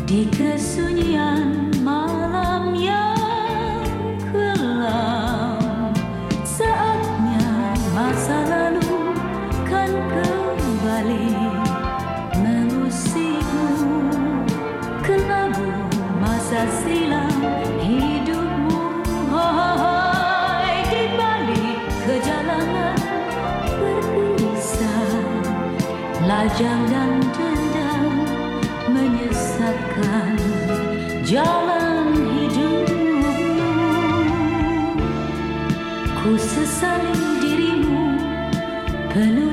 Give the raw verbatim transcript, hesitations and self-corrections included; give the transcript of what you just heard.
Di kesunyian malam yang kelam, saatnya masa lalu kan kembali mengusikmu. Kelabu masa silam hidupmu, hai di balik kejalangan berpisah, lajang dan dendam menyesatkan jalan hidupmu. Ku sesali dirimu penuh